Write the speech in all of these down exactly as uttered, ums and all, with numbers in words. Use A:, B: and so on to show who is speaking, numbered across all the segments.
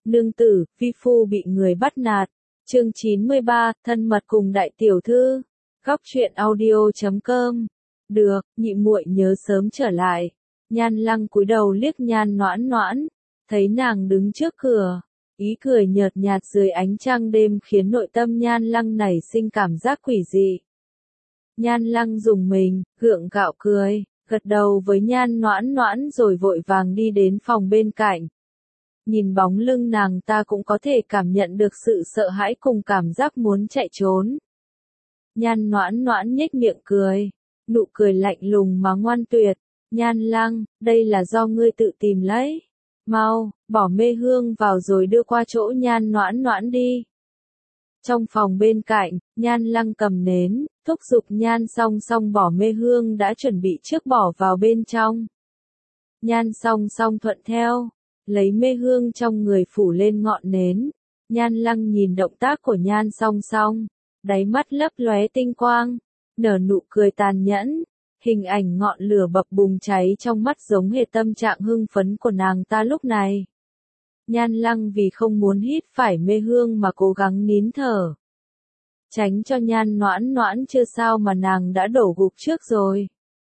A: Nương tử, vi phu bị người bắt nạt. Chương chín mươi ba, thân mật cùng đại tiểu thư. Góc truyện audio chấm com. Được, nhị muội nhớ sớm trở lại. Nhan Lăng cúi đầu liếc Nhan Noãn Noãn, thấy nàng đứng trước cửa, ý cười nhợt nhạt dưới ánh trăng đêm khiến nội tâm Nhan Lăng nảy sinh cảm giác quỷ dị. Nhan Lăng rùng mình, gượng gạo cười, gật đầu với Nhan Noãn Noãn rồi vội vàng đi đến phòng bên cạnh. Nhìn bóng lưng nàng ta cũng có thể cảm nhận được sự sợ hãi cùng cảm giác muốn chạy trốn. Nhan Noãn Noãn nhếch miệng cười, nụ cười lạnh lùng mà ngoan tuyệt. Nhan Lăng, đây là do ngươi tự tìm lấy. Mau, bỏ mê hương vào rồi đưa qua chỗ Nhan Noãn Noãn đi. Trong phòng bên cạnh, Nhan Lăng cầm nến, thúc giục Nhan Song Song bỏ mê hương đã chuẩn bị trước bỏ vào bên trong. Nhan Song Song thuận theo, lấy mê hương trong người phủ lên ngọn nến. Nhan Lăng nhìn động tác của Nhan Song Song, đáy mắt lấp lóe tinh quang, nở nụ cười tàn nhẫn. Hình ảnh ngọn lửa bập bùng cháy trong mắt giống hệt tâm trạng hưng phấn của nàng ta lúc này. Nhan Lăng vì không muốn hít phải mê hương mà cố gắng nín thở. Tránh cho Nhan Noãn Noãn chưa sao mà nàng đã đổ gục trước rồi.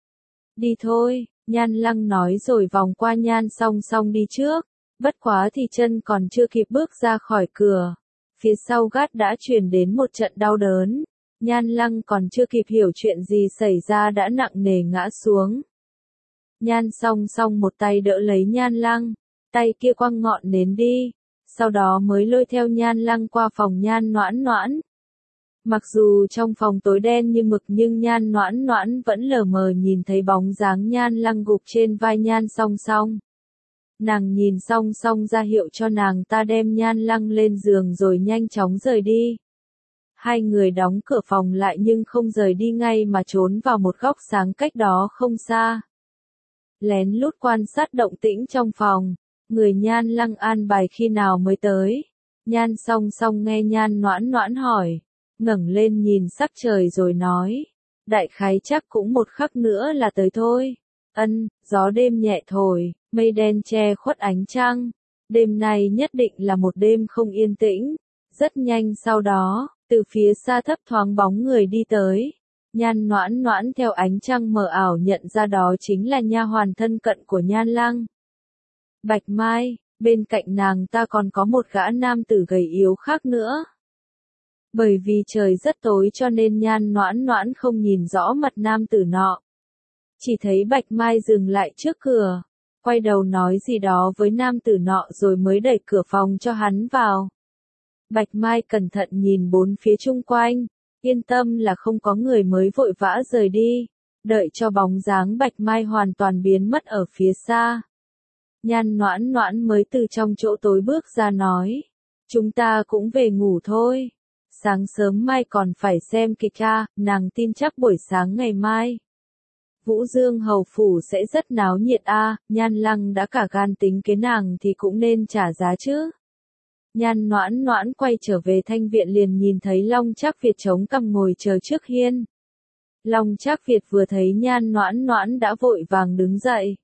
A: Đi thôi, Nhan Lăng nói rồi vòng qua Nhan Song Song đi trước. Bất quá thì chân còn chưa kịp bước ra khỏi cửa, phía sau gác đã truyền đến một trận đau đớn. Nhan Lăng còn chưa kịp hiểu chuyện gì xảy ra đã nặng nề ngã xuống. Nhan Song Song một tay đỡ lấy Nhan Lăng, tay kia quăng ngọn nến đi, sau đó mới lôi theo Nhan Lăng qua phòng Nhan Noãn Noãn. Mặc dù trong phòng tối đen như mực nhưng Nhan Noãn Noãn vẫn lờ mờ nhìn thấy bóng dáng Nhan Lăng gục trên vai Nhan Song Song. Nàng nhìn Song Song ra hiệu cho nàng ta đem Nhan Lăng lên giường rồi nhanh chóng rời đi. Hai người đóng cửa phòng lại nhưng không rời đi ngay mà trốn vào một góc sáng cách đó không xa. Lén lút quan sát động tĩnh trong phòng, người Nhan Lăng an bài khi nào mới tới. Nhan Song Song nghe Nhan Noãn Noãn hỏi, ngẩng lên nhìn sắc trời rồi nói, đại khái chắc cũng một khắc nữa là tới thôi. Ân, gió đêm nhẹ thổi, mây đen che khuất ánh trăng. Đêm nay nhất định là một đêm không yên tĩnh. Rất nhanh sau đó, từ phía xa thấp thoáng bóng người đi tới. Nhan Noãn Noãn theo ánh trăng mờ ảo nhận ra đó chính là nha hoàn thân cận của Nhan Lăng. Bạch Mai, bên cạnh nàng ta còn có một gã nam tử gầy yếu khác nữa. Bởi vì trời rất tối cho nên Nhan Noãn Noãn không nhìn rõ mặt nam tử nọ. Chỉ thấy Bạch Mai dừng lại trước cửa, quay đầu nói gì đó với nam tử nọ rồi mới đẩy cửa phòng cho hắn vào. Bạch Mai cẩn thận nhìn bốn phía chung quanh, yên tâm là không có người mới vội vã rời đi, đợi cho bóng dáng Bạch Mai hoàn toàn biến mất ở phía xa. Nhan Noãn Noãn mới từ trong chỗ tối bước ra nói, chúng ta cũng về ngủ thôi, sáng sớm mai còn phải xem kịch à, nàng tin chắc buổi sáng ngày mai Vũ Dương hầu phủ sẽ rất náo nhiệt a. À, Nhan Lăng đã cả gan tính kế nàng thì cũng nên trả giá chứ. Nhan Noãn Noãn quay trở về thanh viện liền nhìn thấy Long Trác Việt chống cằm ngồi chờ trước hiên. Long Trác Việt vừa thấy Nhan Noãn Noãn đã vội vàng đứng dậy.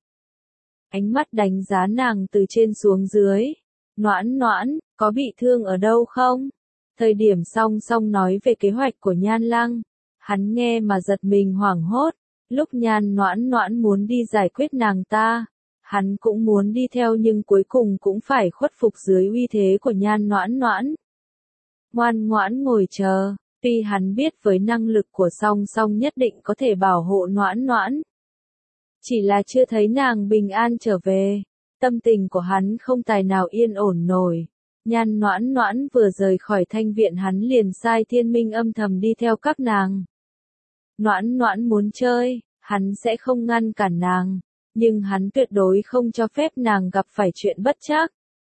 A: Ánh mắt đánh giá nàng từ trên xuống dưới. Noãn Noãn, có bị thương ở đâu không? Thời điểm Song Song nói về kế hoạch của Nhan Lăng, hắn nghe mà giật mình hoảng hốt. Lúc Nhan Noãn Noãn muốn đi giải quyết nàng ta, hắn cũng muốn đi theo nhưng cuối cùng cũng phải khuất phục dưới uy thế của Nhan Noãn Noãn. Ngoan ngoãn ngồi chờ, tuy hắn biết với năng lực của Song Song nhất định có thể bảo hộ Noãn Noãn. Chỉ là chưa thấy nàng bình an trở về, tâm tình của hắn không tài nào yên ổn nổi. Nhan Noãn Noãn vừa rời khỏi thanh viện hắn liền sai Thiên Minh âm thầm đi theo các nàng. Noãn Noãn muốn chơi, hắn sẽ không ngăn cản nàng, nhưng hắn tuyệt đối không cho phép nàng gặp phải chuyện bất trắc.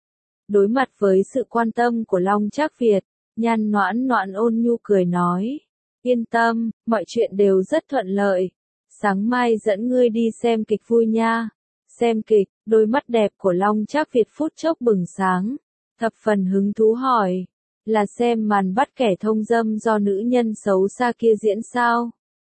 A: Đối mặt với sự quan tâm của Long Trác Việt, Nhan Noãn Noãn ôn nhu cười nói, yên tâm, mọi chuyện đều rất thuận lợi, sáng mai dẫn ngươi đi xem kịch vui nha. Xem kịch, đôi mắt đẹp của Long Trác Việt phút chốc bừng sáng, thập phần hứng thú hỏi, là xem màn bắt kẻ thông dâm do nữ nhân xấu xa kia diễn sao?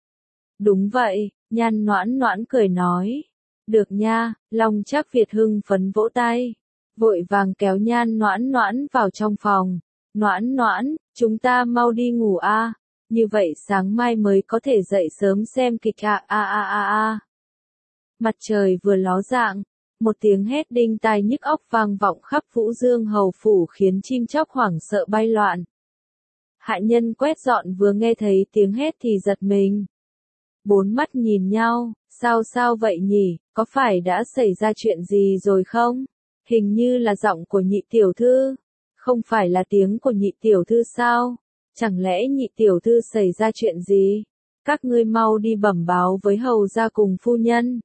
A: Đúng vậy, Nhan Noãn Noãn cười nói. Được nha, Long Trác Việt hưng phấn vỗ tay. vội vàng kéo Nhan Noãn Noãn vào trong phòng. Noãn Noãn, chúng ta mau đi ngủ a, như vậy sáng mai mới có thể dậy sớm xem kịch ạ a a a a. Mặt trời vừa ló dạng, một tiếng hét đinh tai nhức óc vang vọng khắp Vũ Dương hầu phủ khiến chim chóc hoảng sợ bay loạn. Hạ nhân quét dọn vừa nghe thấy tiếng hét thì giật mình. Bốn mắt nhìn nhau, sao sao vậy nhỉ, có phải đã xảy ra chuyện gì rồi không? Hình như là giọng của nhị tiểu thư. Không phải là tiếng của nhị tiểu thư sao? Chẳng lẽ nhị tiểu thư xảy ra chuyện gì? Các ngươi mau đi bẩm báo với hầu gia cùng phu nhân.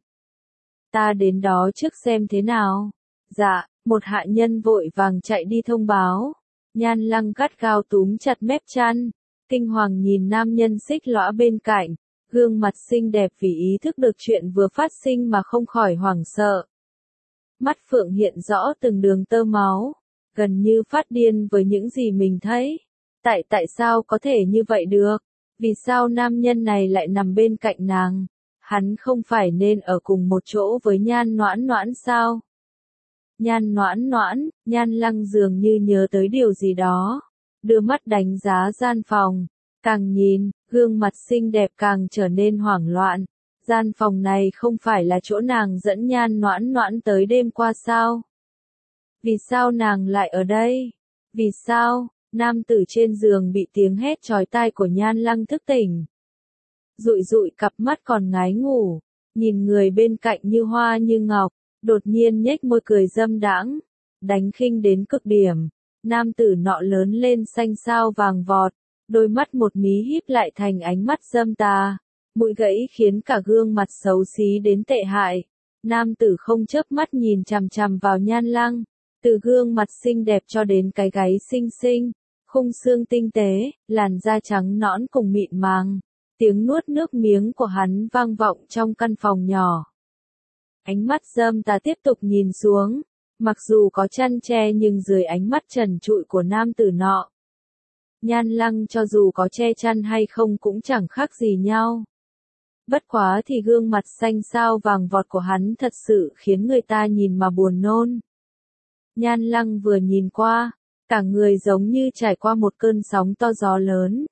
A: Ta đến đó trước xem thế nào. Dạ, một hạ nhân vội vàng chạy đi thông báo. Nhan Lăng gắt gao túm chặt mép chăn, kinh hoàng nhìn nam nhân xích lõa bên cạnh, gương mặt xinh đẹp vì ý thức được chuyện vừa phát sinh mà không khỏi hoảng sợ. Mắt phượng hiện rõ từng đường tơ máu, gần như phát điên với những gì mình thấy. Tại tại sao có thể như vậy được? Vì sao nam nhân này lại nằm bên cạnh nàng? Hắn không phải nên ở cùng một chỗ với Nhan Noãn Noãn sao? Nhan Noãn Noãn, Nhan Lăng dường như nhớ tới điều gì đó, đưa mắt đánh giá gian phòng, càng nhìn, gương mặt xinh đẹp càng trở nên hoảng loạn. Gian phòng này không phải là chỗ nàng dẫn Nhan Noãn Noãn tới đêm qua sao? Vì sao nàng lại ở đây? Vì sao? Nam tử trên giường bị tiếng hét chói tai của Nhan Lăng thức tỉnh. Dụi dụi cặp mắt còn ngái ngủ, nhìn người bên cạnh như hoa như ngọc, đột nhiên nhếch môi cười dâm đãng, đánh khinh đến cực điểm. Nam tử nọ lớn lên xanh xao vàng vọt, đôi mắt một mí híp lại thành ánh mắt dâm tà, mũi gãy khiến cả gương mặt xấu xí đến tệ hại. Nam tử không chớp mắt nhìn chằm chằm vào Nhan Lăng, từ gương mặt xinh đẹp cho đến cái gáy xinh xinh, khung xương tinh tế, làn da trắng nõn cùng mịn màng. Tiếng nuốt nước miếng của hắn vang vọng trong căn phòng nhỏ. Ánh mắt dâm tà tiếp tục nhìn xuống, mặc dù có chăn che nhưng dưới ánh mắt trần trụi của nam tử nọ. Nhan Lăng cho dù có che chăn hay không cũng chẳng khác gì nhau. Bất quá thì gương mặt xanh xao vàng vọt của hắn thật sự khiến người ta nhìn mà buồn nôn. Nhan Lăng vừa nhìn qua, cả người giống như trải qua một cơn sóng to gió lớn.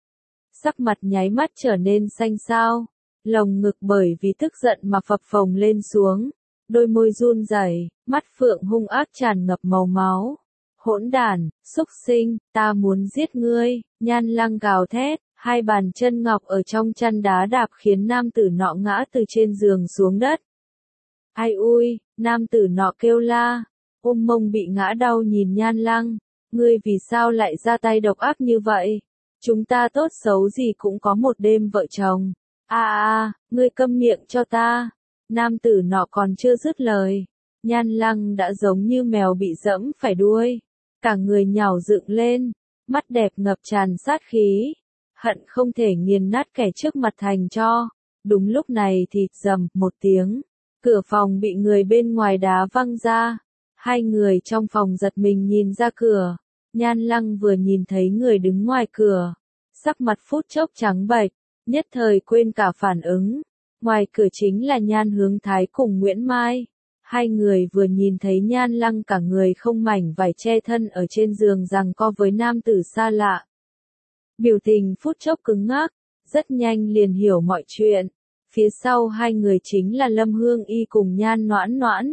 A: Sắc mặt nháy mắt trở nên xanh xao, lồng ngực bởi vì tức giận mà phập phồng lên xuống, đôi môi run rẩy, mắt phượng hung ác tràn ngập màu máu. Hỗn đản, xúc sinh, ta muốn giết ngươi, Nhan Lăng gào thét, hai bàn chân ngọc ở trong chăn đá đạp khiến nam tử nọ ngã từ trên giường xuống đất. Ai ui, nam tử nọ kêu la, ôm mông bị ngã đau nhìn Nhan Lăng, ngươi vì sao lại ra tay độc ác như vậy? Chúng ta tốt xấu gì cũng có một đêm vợ chồng. A a, ngươi câm miệng cho ta. Nam tử nọ còn chưa dứt lời, Nhan Lăng đã giống như mèo bị dẫm phải đuôi, cả người nhào dựng lên, mắt đẹp ngập tràn sát khí, hận không thể nghiền nát kẻ trước mặt thành cho. Đúng lúc này thì rầm một tiếng, cửa phòng bị người bên ngoài đá văng ra. Hai người trong phòng giật mình nhìn ra cửa. Nhan Lăng vừa nhìn thấy người đứng ngoài cửa, sắc mặt phút chốc trắng bệch, nhất thời quên cả phản ứng. Ngoài cửa chính là Nhan Hướng Thái cùng Nguyễn Mai. Hai người vừa nhìn thấy Nhan Lăng cả người không mảnh vải che thân ở trên giường giằng co với nam tử xa lạ. Biểu tình phút chốc cứng ngắc, rất nhanh liền hiểu mọi chuyện. Phía sau hai người chính là Lâm Hương Y cùng Nhan Noãn Noãn.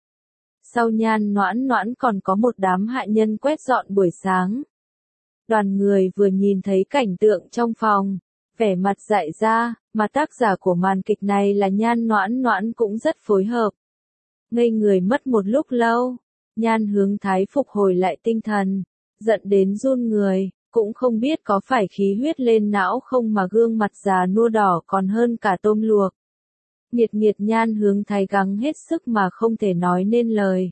A: Sau Nhan Noãn Noãn còn có một đám hạ nhân quét dọn buổi sáng. Đoàn người vừa nhìn thấy cảnh tượng trong phòng, vẻ mặt dại ra, mà tác giả của màn kịch này là Nhan Noãn Noãn cũng rất phối hợp. Ngây người mất một lúc lâu, Nhan Hướng Thái phục hồi lại tinh thần, giận đến run người, cũng không biết có phải khí huyết lên não không mà gương mặt già nua đỏ còn hơn cả tôm luộc. Nghiệt nghiệt Nhan Hướng Thái gắng hết sức mà không thể nói nên lời.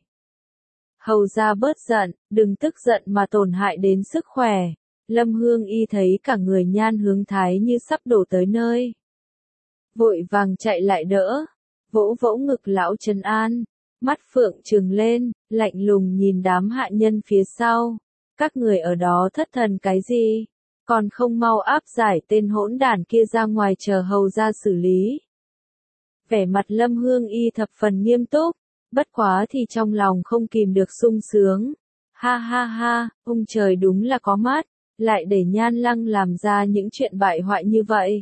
A: Hầu ra bớt giận, đừng tức giận mà tổn hại đến sức khỏe. Lâm Hương Y thấy cả người Nhan Hướng Thái như sắp đổ tới nơi. Vội vàng chạy lại đỡ, vỗ vỗ ngực lão trấn an, mắt phượng trừng lên, lạnh lùng nhìn đám hạ nhân phía sau. Các người ở đó thất thần cái gì? Còn không mau áp giải tên hỗn đản kia ra ngoài chờ hầu ra xử lý. Vẻ mặt Lâm Hương Y thập phần nghiêm túc, Bất quá thì trong lòng không kìm được sung sướng. Ha ha ha, ông trời đúng là có mắt, lại để Nhan Lăng làm ra những chuyện bại hoại như vậy.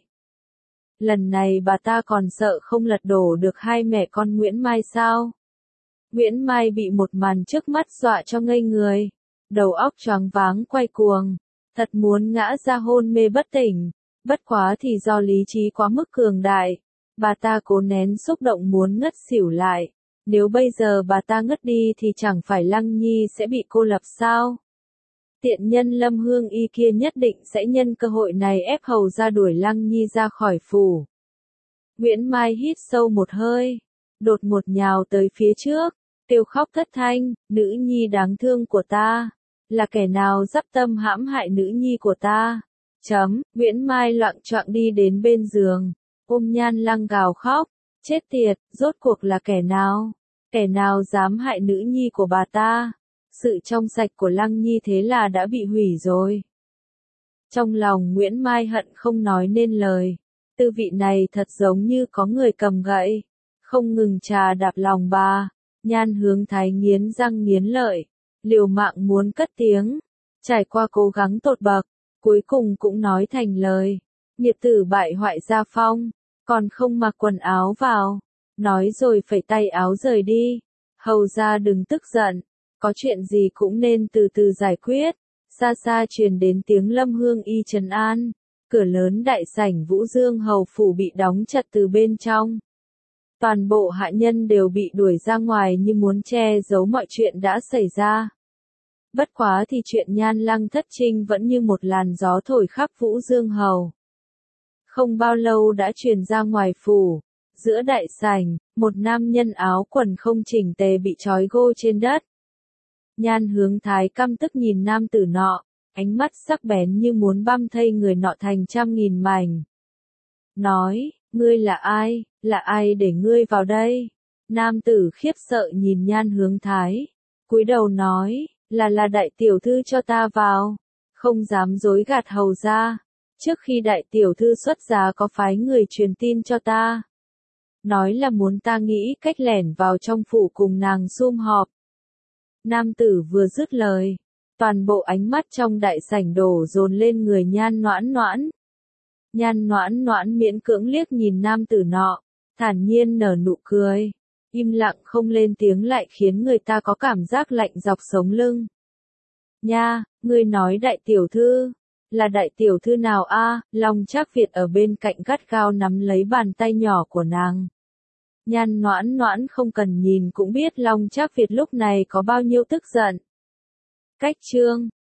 A: Lần này bà ta còn sợ không lật đổ được hai mẹ con Nguyễn Mai sao? Nguyễn Mai bị một màn trước mắt dọa cho ngây người, đầu óc choáng váng quay cuồng, thật muốn ngã ra hôn mê bất tỉnh. Bất quá thì do lý trí quá mức cường đại, bà ta cố nén xúc động muốn ngất xỉu lại. Nếu bây giờ bà ta ngất đi thì chẳng phải Lăng Nhi sẽ bị cô lập sao? Tiện nhân Lâm Hương Y kia nhất định sẽ nhân cơ hội này ép Hầu ra đuổi Lăng Nhi ra khỏi phủ. Nguyễn Mai hít sâu một hơi, đột ngột nhào tới phía trước, kêu khóc thất thanh, nữ nhi đáng thương của ta, là kẻ nào dắp tâm hãm hại nữ nhi của ta? Chấm, Nguyễn Mai loạng choạng đi đến bên giường, ôm Nhan Lăng gào khóc, chết tiệt, rốt cuộc là kẻ nào? Kẻ nào dám hại nữ nhi của bà ta? Sự trong sạch của Lăng Nhi thế là đã bị hủy rồi. Trong lòng Nguyễn Mai hận không nói nên lời, tư vị này thật giống như có người cầm gậy, không ngừng trà đạp lòng bà. Nhan Hướng Thái nghiến răng nghiến lợi, liều mạng muốn cất tiếng, trải qua cố gắng tột bậc, cuối cùng cũng nói thành lời, nghiệt tử bại hoại gia phong, còn không mặc quần áo vào, nói rồi phẩy tay áo rời đi. Hầu ra đừng tức giận, có chuyện gì cũng nên từ từ giải quyết. Xa xa truyền đến tiếng Lâm Hương Y trấn an, cửa lớn đại sảnh Vũ Dương hầu phủ bị đóng chặt từ bên trong. Toàn bộ hạ nhân đều bị đuổi ra ngoài như muốn che giấu mọi chuyện đã xảy ra. Bất quá thì chuyện Nhan Lăng thất trinh vẫn như một làn gió thổi khắp Vũ Dương hầu. Không bao lâu đã truyền ra ngoài phủ, giữa đại sảnh, một nam nhân áo quần không chỉnh tề bị trói gô trên đất. Nhan Hướng Thái căm tức nhìn nam tử nọ, ánh mắt sắc bén như muốn băm thây người nọ thành trăm nghìn mảnh. Nói, ngươi là ai, là ai để ngươi vào đây? Nam tử khiếp sợ nhìn Nhan Hướng Thái, cúi đầu nói, là là đại tiểu thư cho ta vào, không dám dối gạt hầu ra. Trước khi đại tiểu thư xuất giá có phái người truyền tin cho ta, nói là muốn ta nghĩ cách lẻn vào trong phủ cùng nàng sum họp. Nam tử vừa dứt lời, toàn bộ ánh mắt trong đại sảnh đổ dồn lên người Nhan Noãn Noãn. Nhan Noãn Noãn miễn cưỡng liếc nhìn nam tử nọ, thản nhiên nở nụ cười, im lặng không lên tiếng lại khiến người ta có cảm giác lạnh dọc sống lưng. Nha, ngươi nói đại tiểu thư, là đại tiểu thư nào a? Long Trác Việt ở bên cạnh gắt gao nắm lấy bàn tay nhỏ của nàng. Nhan Noãn Noãn không cần nhìn cũng biết Long Trác Việt lúc này có bao nhiêu tức giận. Cách chương